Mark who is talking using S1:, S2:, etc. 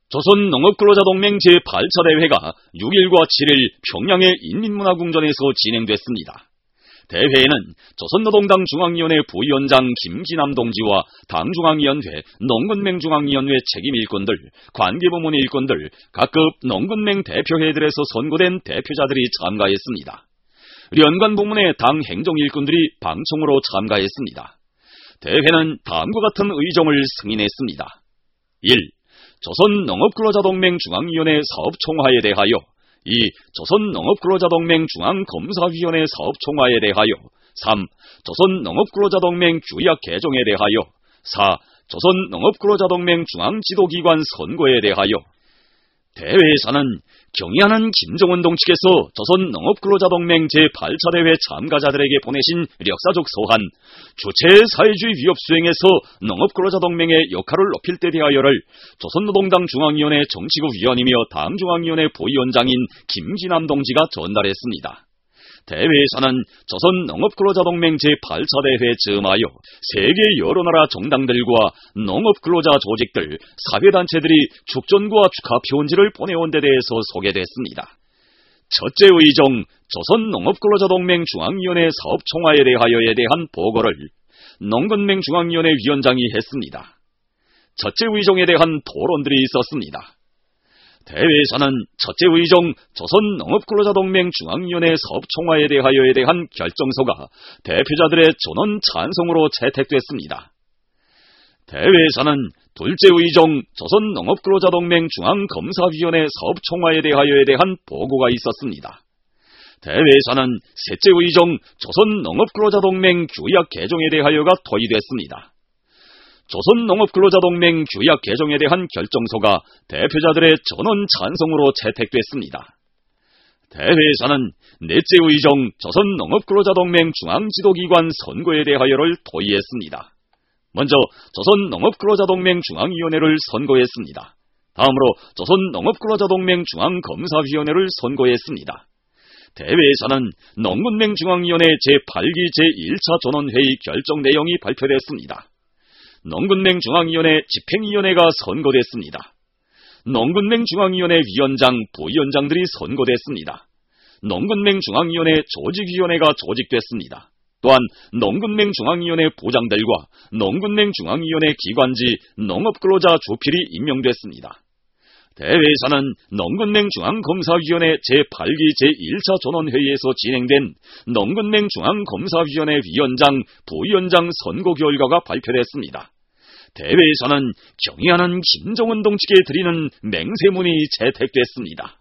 S1: 조선농업근로자동맹 제8차 대회가 6일과 7일 평양의 인민문화궁전에서 진행됐습니다. 대회에는 조선노동당 중앙위원회 부위원장 김기남 동지와 당중앙위원회, 농군맹중앙위원회 책임일꾼들, 관계부문 일꾼들, 각급 농군맹 대표회들에서 선고된 대표자들이 참가했습니다. 연관 부문의 당 행정일꾼들이 방청으로 참가했습니다. 대회는 다음과 같은 의정을 승인했습니다. 1. 조선농업근로자동맹 중앙위원회 사업총화에 대하여 2. 조선농업근로자동맹 중앙검사위원회 사업총화에 대하여 3. 조선농업근로자동맹 규약 개정에 대하여 4. 조선농업근로자동맹 중앙지도기관 선거에 대하여. 대회에서는 경의하는 김정은동 측에서 조선농업근로자동맹 제8차 대회 참가자들에게 보내신 역사적 소한, 주체의 사회주의 위협 수행에서 농업근로자동맹의 역할을 높일 때 대하여를 조선노동당 중앙위원회 정치국 위원이며 당중앙위원회 부위원장인 김기남 동지가 전달했습니다. 대회에서는 조선농업근로자동맹 제8차 대회에 즈음하여 세계 여러 나라 정당들과 농업근로자 조직들, 사회단체들이 축전과 축하 표원지를 보내온 데 대해서 소개됐습니다. 첫째 의정 조선농업근로자동맹 중앙위원회 사업총화에 대하여에 대한 보고를 농군맹 중앙위원회 위원장이 했습니다. 첫째 의정에 대한 토론들이 있었습니다. 대회에서는 첫째 의정 조선농업근로자동맹 중앙위원회 사업총화에 대한 결정서가 대표자들의 전원 찬성으로 채택됐습니다. 대회에서는 둘째 의정 조선농업근로자동맹 중앙검사위원회 사업총화에 대한 보고가 있었습니다. 대회에서는 셋째 의정 조선농업근로자동맹 규약 개정에 대하여가 토의됐습니다. 조선농업근로자동맹 규약 개정에 대한 결정서가 대표자들의 전원 찬성으로 채택됐습니다. 대회에서는 넷째 의정 조선농업근로자동맹 중앙지도기관 선거에 대하여를 토의했습니다. 먼저 조선농업근로자동맹 중앙위원회를 선거했습니다. 다음으로 조선농업근로자동맹 중앙검사위원회를 선거했습니다. 대회에서는 농군맹 중앙위원회 제8기 제1차 전원회의 결정 내용이 발표됐습니다. 농군맹 중앙위원회 집행위원회가 선거됐습니다. 농군맹 중앙위원회 위원장, 부위원장들이 선거됐습니다. 농군맹 중앙위원회 조직위원회가 조직됐습니다. 또한 농군맹 중앙위원회 부장들과 농군맹 중앙위원회 기관지 농업근로자 주필이 임명됐습니다. 대회에서는 농군맹 중앙검사위원회 제8기 제1차 전원회의에서 진행된 농군맹 중앙검사위원회 위원장, 부위원장 선거 결과가 발표됐습니다. 대회에서는 경의하는 김정은동 측에 드리는 맹세문이 채택됐습니다.